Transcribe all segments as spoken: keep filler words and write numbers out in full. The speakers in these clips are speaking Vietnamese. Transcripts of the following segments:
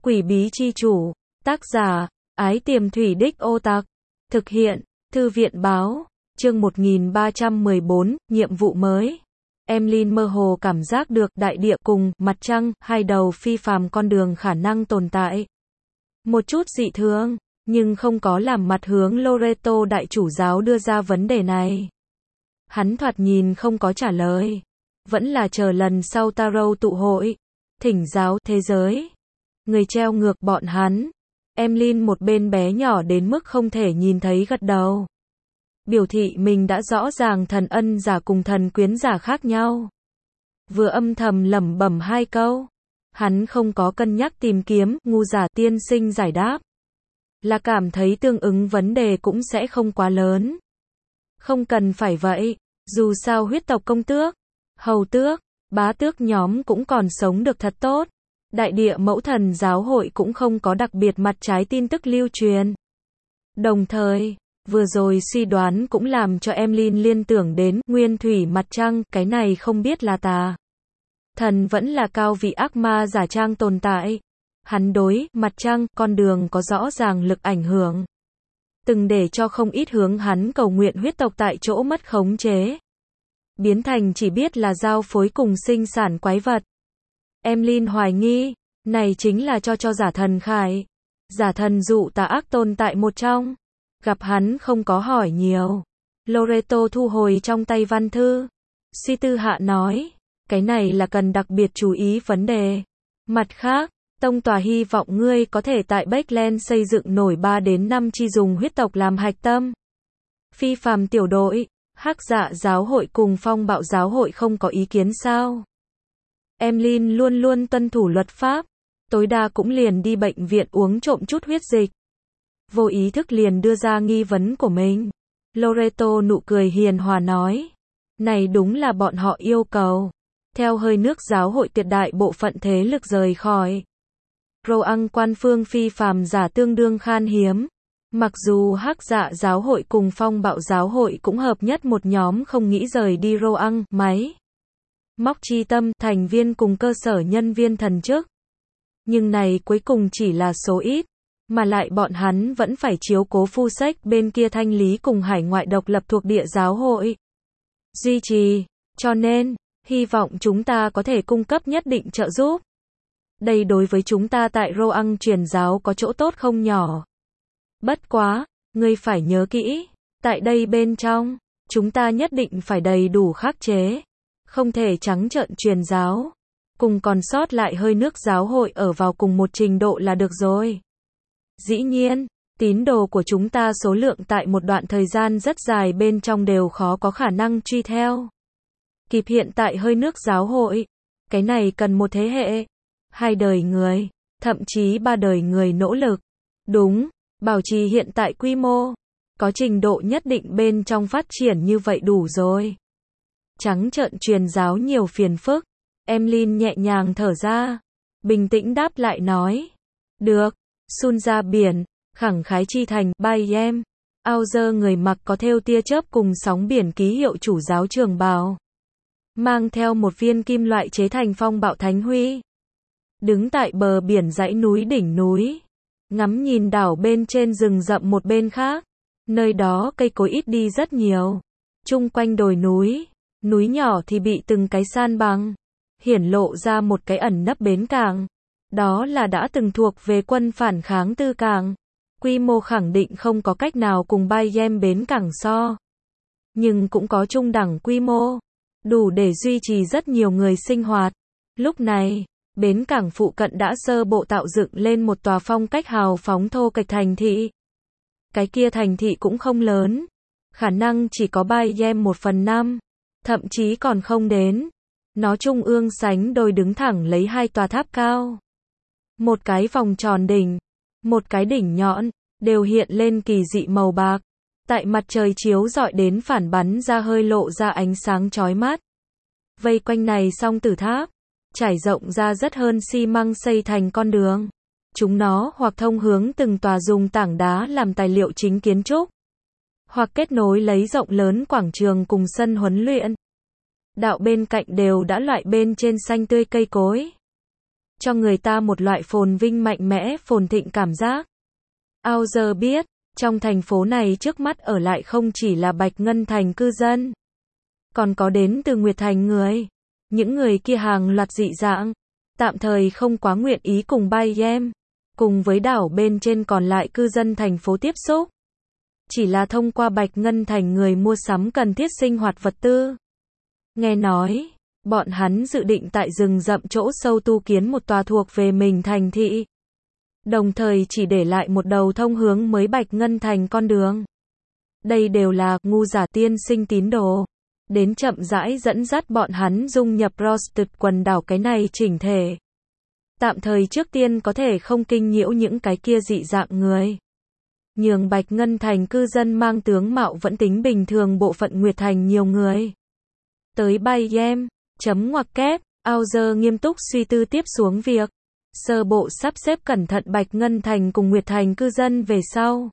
Quỷ bí chi chủ, tác giả, Ái Tiềm Thủy Đích Ô Tặc, thực hiện, Thư viện báo, chương một nghìn ba trăm mười bốn, nhiệm vụ mới. Emlyn mơ hồ cảm giác được đại địa cùng mặt trăng, hai đầu phi phàm con đường khả năng tồn tại. Một chút dị thường, nhưng không có làm mặt hướng Loreto đại chủ giáo đưa ra vấn đề này. Hắn thoạt nhìn không có trả lời. Vẫn là chờ lần sau Tarot tụ hội, thỉnh giáo thế giới. Người treo ngược bọn hắn. Emlyn một bên bé nhỏ đến mức không thể nhìn thấy gật đầu. Biểu thị mình đã rõ ràng thần ân giả cùng thần quyến giả khác nhau. Vừa âm thầm lẩm bẩm hai câu. Hắn không có cân nhắc tìm kiếm ngu giả tiên sinh giải đáp. Là cảm thấy tương ứng vấn đề cũng sẽ không quá lớn. Không cần phải vậy. Dù sao huyết tộc công tước, hầu tước, bá tước nhóm cũng còn sống được thật tốt. Đại địa mẫu thần giáo hội cũng không có đặc biệt mặt trái tin tức lưu truyền. Đồng thời, vừa rồi suy đoán cũng làm cho Emlyn liên tưởng đến nguyên thủy mặt trăng, cái này không biết là tà thần vẫn là cao vị ác ma giả trang tồn tại. Hắn đối mặt trăng, con đường có rõ ràng lực ảnh hưởng. Từng để cho không ít hướng hắn cầu nguyện huyết tộc tại chỗ mất khống chế. Biến thành chỉ biết là giao phối cùng sinh sản quái vật. Emlyn hoài nghi, này chính là cho cho giả thần khải. Giả thần dụ tà ác tồn tại một trong. Gặp hắn không có hỏi nhiều. Loreto thu hồi trong tay văn thư. Suy tư hạ nói, cái này là cần đặc biệt chú ý vấn đề. Mặt khác, tông tòa hy vọng ngươi có thể tại Backland xây dựng nổi ba đến năm chi dùng huyết tộc làm hạch tâm. Phi phàm tiểu đội, Hắc Dạ giáo hội cùng Phong Bạo giáo hội không có ý kiến sao? Emlyn luôn luôn tuân thủ luật pháp, tối đa cũng liền đi bệnh viện uống trộm chút huyết dịch. Vô ý thức liền đưa ra nghi vấn của mình. Loreto nụ cười hiền hòa nói, này đúng là bọn họ yêu cầu. Theo hơi nước giáo hội tuyệt đại bộ phận thế lực rời khỏi. Roang quan phương phi phàm giả tương đương khan hiếm. Mặc dù Hắc Dạ giáo hội cùng Phong Bạo giáo hội cũng hợp nhất một nhóm không nghĩ rời đi Roang, máy móc chi tâm, thành viên cùng cơ sở nhân viên thần chức. Nhưng này cuối cùng chỉ là số ít, mà lại bọn hắn vẫn phải chiếu cố phu sách bên kia thanh lý cùng hải ngoại độc lập thuộc địa giáo hội. Duy trì, cho nên, hy vọng chúng ta có thể cung cấp nhất định trợ giúp. Đây đối với chúng ta tại Roang truyền giáo có chỗ tốt không nhỏ. Bất quá, ngươi phải nhớ kỹ, tại đây bên trong, chúng ta nhất định phải đầy đủ khắc chế. Không thể trắng trợn truyền giáo. Cùng còn sót lại hơi nước giáo hội ở vào cùng một trình độ là được rồi. Dĩ nhiên, tín đồ của chúng ta số lượng tại một đoạn thời gian rất dài bên trong đều khó có khả năng truy theo. Kịp hiện tại hơi nước giáo hội. Cái này cần một thế hệ, hai đời người, thậm chí ba đời người nỗ lực. Đúng, bảo trì hiện tại quy mô, có trình độ nhất định bên trong phát triển như vậy đủ rồi. Trắng trợn truyền giáo nhiều phiền phức. Emlyn nhẹ nhàng thở ra, bình tĩnh đáp lại nói. Được, sun ra biển, khẳng khái chi thành, bay em. Ao dơ người mặc có thêu tia chớp cùng sóng biển ký hiệu chủ giáo trường bào. Mang theo một viên kim loại chế thành phong bạo thánh huy. Đứng tại bờ biển dãy núi đỉnh núi. Ngắm nhìn đảo bên trên rừng rậm một bên khác. Nơi đó cây cối ít đi rất nhiều. Chung quanh đồi núi. Núi nhỏ thì bị từng cái san bằng. Hiển lộ ra một cái ẩn nấp bến cảng. Đó là đã từng thuộc về quân phản kháng tư cảng. Quy mô khẳng định không có cách nào cùng Bayem bến cảng so. Nhưng cũng có trung đẳng quy mô. Đủ để duy trì rất nhiều người sinh hoạt. Lúc này, bến cảng phụ cận đã sơ bộ tạo dựng lên một tòa phong cách hào phóng thô kệch thành thị. Cái kia thành thị cũng không lớn. Khả năng chỉ có Bayem một phần năm. Thậm chí còn không đến. Nó trung ương sánh đôi đứng thẳng lấy hai tòa tháp cao. Một cái vòng tròn đỉnh, một cái đỉnh nhọn, đều hiện lên kỳ dị màu bạc. Tại mặt trời chiếu rọi đến phản bắn ra hơi lộ ra ánh sáng chói mắt. Vây quanh này song tử tháp, trải rộng ra rất hơn xi măng xây thành con đường. Chúng nó hoặc thông hướng từng tòa dùng tảng đá làm tài liệu chính kiến trúc. Hoặc kết nối lấy rộng lớn quảng trường cùng sân huấn luyện. Đạo bên cạnh đều đã loại bên trên xanh tươi cây cối. cho người ta một loại phồn vinh mạnh mẽ, phồn thịnh cảm giác. Ao giờ biết, trong thành phố này trước mắt ở lại không chỉ là Bạch Ngân Thành cư dân, còn có đến từ Nguyệt Thành người. Những người kia hàng loạt dị dạng, tạm thời không quá nguyện ý cùng Bay Em, cùng với đảo bên trên còn lại cư dân thành phố tiếp xúc. Chỉ là thông qua Bạch Ngân Thành người mua sắm cần thiết sinh hoạt vật tư. Nghe nói, bọn hắn dự định tại rừng rậm chỗ sâu tu kiến một tòa thuộc về mình thành thị. Đồng thời chỉ để lại một đầu thông hướng mới Bạch Ngân Thành con đường. Đây đều là ngu giả tiên sinh tín đồ. Đến chậm rãi dẫn dắt bọn hắn dung nhập Rosted quần đảo cái này chỉnh thể. Tạm thời trước tiên có thể không kinh nhiễu những cái kia dị dạng người. Nhường Bạch Ngân Thành cư dân mang tướng mạo vẫn tính bình thường bộ phận Nguyệt Thành nhiều người. Tới Bay Em, chấm ngoặc kép, Ao giờ nghiêm túc suy tư tiếp xuống việc. Sơ bộ sắp xếp cẩn thận Bạch Ngân Thành cùng Nguyệt Thành cư dân về sau.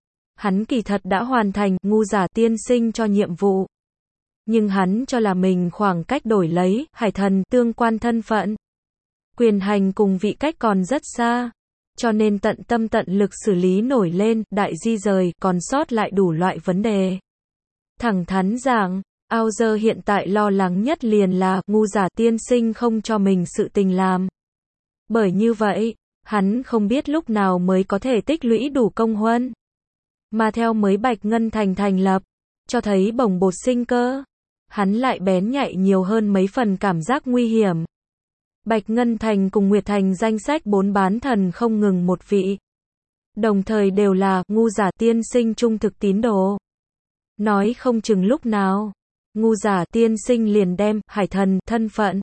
Hắn kỳ thật đã hoàn thành ngu giả tiên sinh cho nhiệm vụ. Nhưng hắn cho là mình khoảng cách đổi lấy, hải thần, tương quan thân phận. Quyền hành cùng vị cách còn rất xa. Cho nên tận tâm tận lực xử lý nổi lên, đại di rời, còn sót lại đủ loại vấn đề. Thẳng thắn giảng, Ao giờ hiện tại lo lắng nhất liền là, ngu giả tiên sinh không cho mình sự tình làm. Bởi như vậy, hắn không biết lúc nào mới có thể tích lũy đủ công huân. Mà theo mới Bạch Ngân Thành thành lập, cho thấy bồng bột sinh cơ. Hắn lại bén nhạy nhiều hơn mấy phần cảm giác nguy hiểm. Bạch Ngân Thành cùng Nguyệt Thành danh sách bốn bán thần không ngừng một vị. Đồng thời đều là ngu giả tiên sinh trung thực tín đồ. Nói không chừng lúc nào, ngu giả tiên sinh liền đem hải thần thân phận,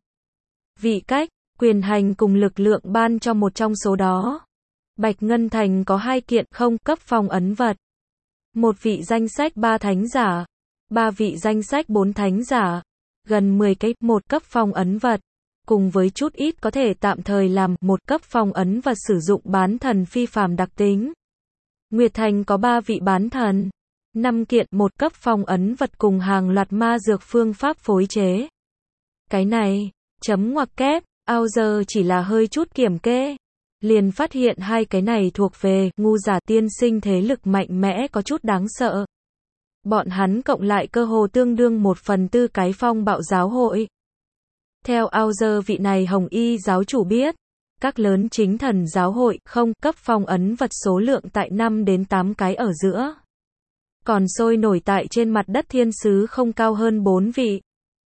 vị cách, quyền hành cùng lực lượng ban cho một trong số đó. Bạch Ngân Thành có hai kiện không cấp phong ấn vật. Một vị danh sách ba thánh giả, ba vị danh sách bốn thánh giả, gần mười cái một cấp phong ấn vật, cùng với chút ít có thể tạm thời làm một cấp phong ấn vật sử dụng bán thần phi phàm đặc tính. Nguyệt Thành có ba vị bán thần, năm kiện một cấp phong ấn vật cùng hàng loạt ma dược phương pháp phối chế. Cái này, chấm ngoặc kép, Ao giờ chỉ là hơi chút kiểm kê, liền phát hiện hai cái này thuộc về ngu giả tiên sinh thế lực mạnh mẽ có chút đáng sợ. Bọn hắn cộng lại cơ hồ tương đương một phần tư cái phong bạo giáo hội. Theo Ao giờ vị này hồng y giáo chủ biết, các lớn chính thần giáo hội không cấp phong ấn vật số lượng tại năm đến tám cái ở giữa. Còn sôi nổi tại trên mặt đất thiên sứ không cao hơn bốn vị.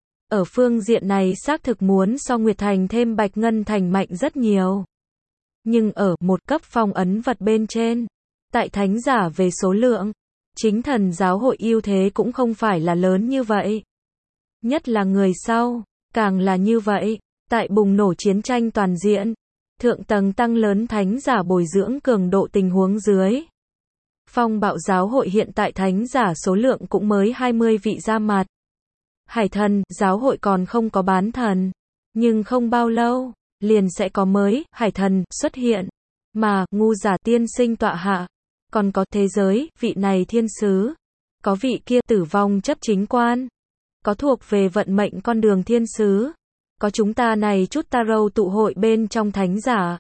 Ở phương diện này xác thực muốn so Nguyệt Thành thêm Bạch Ngân Thành mạnh rất nhiều. Nhưng ở một cấp phong ấn vật bên trên, tại thánh giả về số lượng, chính thần giáo hội ưu thế cũng không phải là lớn như vậy. Nhất là người sau, càng là như vậy, tại bùng nổ chiến tranh toàn diện, thượng tầng tăng lớn thánh giả bồi dưỡng cường độ tình huống dưới. Phong bạo giáo hội hiện tại thánh giả số lượng cũng mới hai mươi vị ra mặt. Hải thần, giáo hội còn không có bán thần. Nhưng không bao lâu, liền sẽ có mới, hải thần, xuất hiện. Mà, ngu giả tiên sinh tọa hạ. Còn có thế giới, vị này thiên sứ. Có vị kia tử vong chấp chính quan. Có thuộc về vận mệnh con đường thiên sứ. Có chúng ta này chút tarot tụ hội bên trong thánh giả.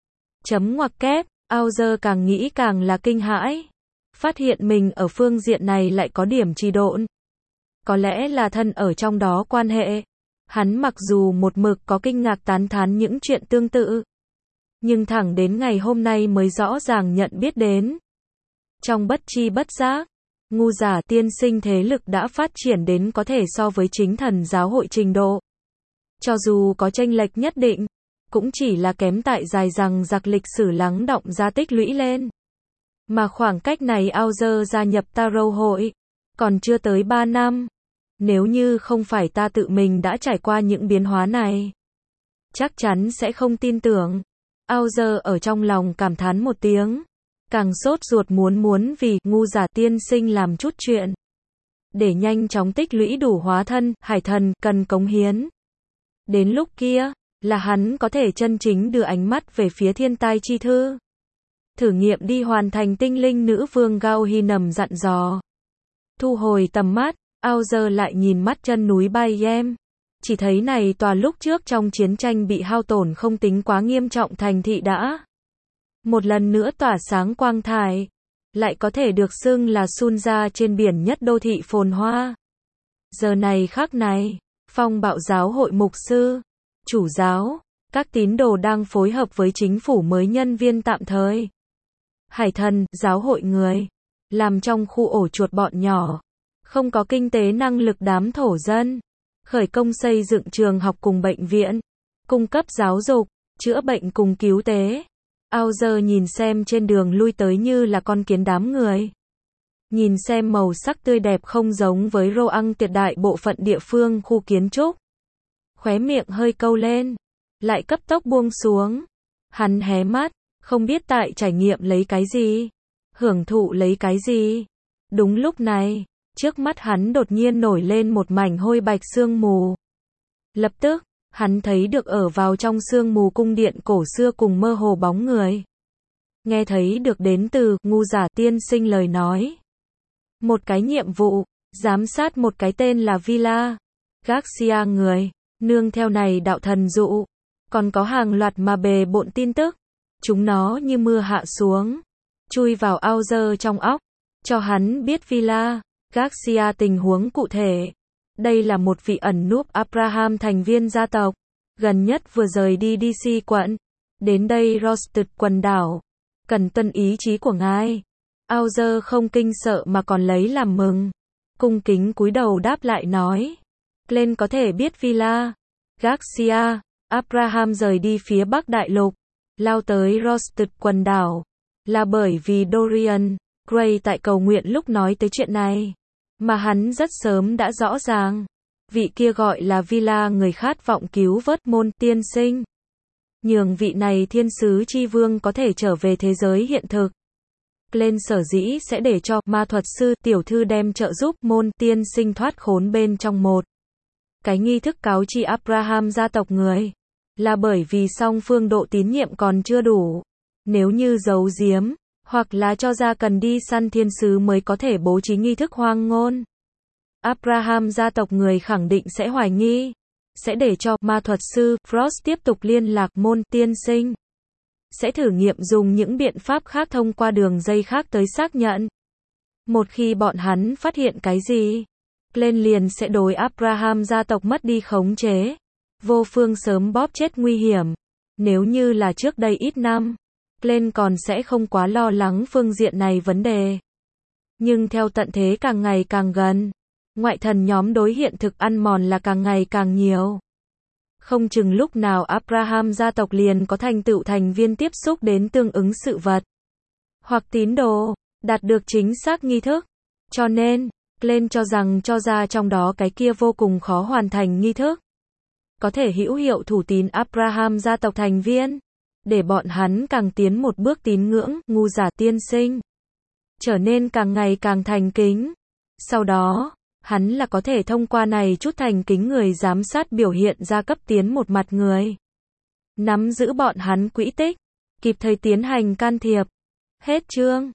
Chấm ngoặc kép, Ao giờ càng nghĩ càng là kinh hãi. Phát hiện mình ở phương diện này lại có điểm trì độn. Có lẽ là thân ở trong đó quan hệ. Hắn mặc dù một mực có kinh ngạc tán thán những chuyện tương tự. Nhưng thẳng đến ngày hôm nay mới rõ ràng nhận biết đến. Trong bất chi bất giác, ngu giả tiên sinh thế lực đã phát triển đến có thể so với chính thần giáo hội trình độ. Cho dù có chênh lệch nhất định, cũng chỉ là kém tại dài rằng giặc lịch sử lắng đọng ra tích lũy lên. Mà khoảng cách này Ao giờ gia nhập Tarot hội, còn chưa tới ba năm. Nếu như không phải ta tự mình đã trải qua những biến hóa này, chắc chắn sẽ không tin tưởng. Ao giờ ở trong lòng cảm thán một tiếng, càng sốt ruột muốn muốn vì ngu giả tiên sinh làm chút chuyện. Để nhanh chóng tích lũy đủ hóa thân, hải thần, cần cống hiến. Đến lúc kia, là hắn có thể chân chính đưa ánh mắt về phía thiên tai chi thư. Thử nghiệm đi hoàn thành tinh linh nữ vương Gao Hy nầm dặn dò. Thu hồi tầm mắt, Ao giờ lại nhìn mắt chân núi Bay Em. chỉ thấy này tòa lúc trước trong chiến tranh bị hao tổn không tính quá nghiêm trọng thành thị đã một lần nữa tỏa sáng quang thải, lại có thể được xưng là Sunja trên biển nhất đô thị phồn hoa. Giờ này khắc này, Phong Bạo giáo hội mục sư, chủ giáo, các tín đồ đang phối hợp với chính phủ mới nhân viên tạm thời. Hải Thần, giáo hội người, làm trong khu ổ chuột bọn nhỏ, không có kinh tế năng lực đám thổ dân, khởi công xây dựng trường học cùng bệnh viện, cung cấp giáo dục, chữa bệnh cùng cứu tế. Ao giờ nhìn xem trên đường lui tới như là con kiến đám người. Nhìn xem màu sắc tươi đẹp không giống với Roang tuyệt đại bộ phận địa phương khu kiến trúc. Khóe miệng hơi câu lên, lại cấp tốc buông xuống. Hắn hé mắt, không biết tại trải nghiệm lấy cái gì, hưởng thụ lấy cái gì. Đúng lúc này, trước mắt hắn đột nhiên nổi lên một mảnh hôi bạch sương mù. Lập tức, hắn thấy được ở vào trong sương mù cung điện cổ xưa cùng mơ hồ bóng người. Nghe thấy được đến từ ngu giả tiên sinh lời nói. Một cái nhiệm vụ, giám sát một cái tên là Villa Garcia người, nương theo này đạo thần dụ. Còn có hàng loạt mà bề bộn tin tức. Chúng nó như mưa hạ xuống, chui vào ao dơ trong óc, cho hắn biết Villa Garcia tình huống cụ thể. Đây là một vị ẩn núp Abraham thành viên gia tộc, gần nhất vừa rời đi đê xê quận, đến đây Rosted quần đảo, cần tuân ý chí của ngài. Auger không kinh sợ mà còn lấy làm mừng, cung kính cúi đầu đáp lại nói, Glenn có thể biết Villa Garcia, Abraham rời đi phía Bắc Đại Lục, lao tới Rosted quần đảo, là bởi vì Dorian Gray tại cầu nguyện lúc nói tới chuyện này. Mà hắn rất sớm đã rõ ràng, vị kia gọi là Villa người khát vọng cứu vớt môn tiên sinh. Nhường vị này thiên sứ chi vương có thể trở về thế giới hiện thực. Glenn sở dĩ sẽ để cho ma thuật sư tiểu thư đem trợ giúp môn tiên sinh thoát khốn bên trong một cái nghi thức cáo chi Abraham gia tộc người. Là bởi vì song phương độ tín nhiệm còn chưa đủ. Nếu như giấu giếm, hoặc là cho ra cần đi săn thiên sứ mới có thể bố trí nghi thức hoang ngôn. Abraham gia tộc người khẳng định sẽ hoài nghi, sẽ để cho ma thuật sư Frost tiếp tục liên lạc môn tiên sinh. Sẽ thử nghiệm dùng những biện pháp khác thông qua đường dây khác tới xác nhận. Một khi bọn hắn phát hiện cái gì, Glenn liền sẽ đối Abraham gia tộc mất đi khống chế. Vô phương sớm bóp chết nguy hiểm. Nếu như là trước đây ít năm, Glenn còn sẽ không quá lo lắng phương diện này vấn đề. Nhưng theo tận thế càng ngày càng gần, ngoại thần nhóm đối hiện thực ăn mòn là càng ngày càng nhiều. Không chừng lúc nào Abraham gia tộc liền có thành tựu thành viên tiếp xúc đến tương ứng sự vật. Hoặc tín đồ, đạt được chính xác nghi thức. Cho nên, Glenn cho rằng cho ra trong đó cái kia vô cùng khó hoàn thành nghi thức. Có thể hữu hiệu thủ tín Abraham gia tộc thành viên. Để bọn hắn càng tiến một bước tín ngưỡng, ngu giả tiên sinh. Trở nên càng ngày càng thành kính. Sau đó, hắn là có thể thông qua này chút thành kính người giám sát biểu hiện ra cấp tiến một mặt người. Nắm giữ bọn hắn quỹ tích, kịp thời tiến hành can thiệp. Hết chương.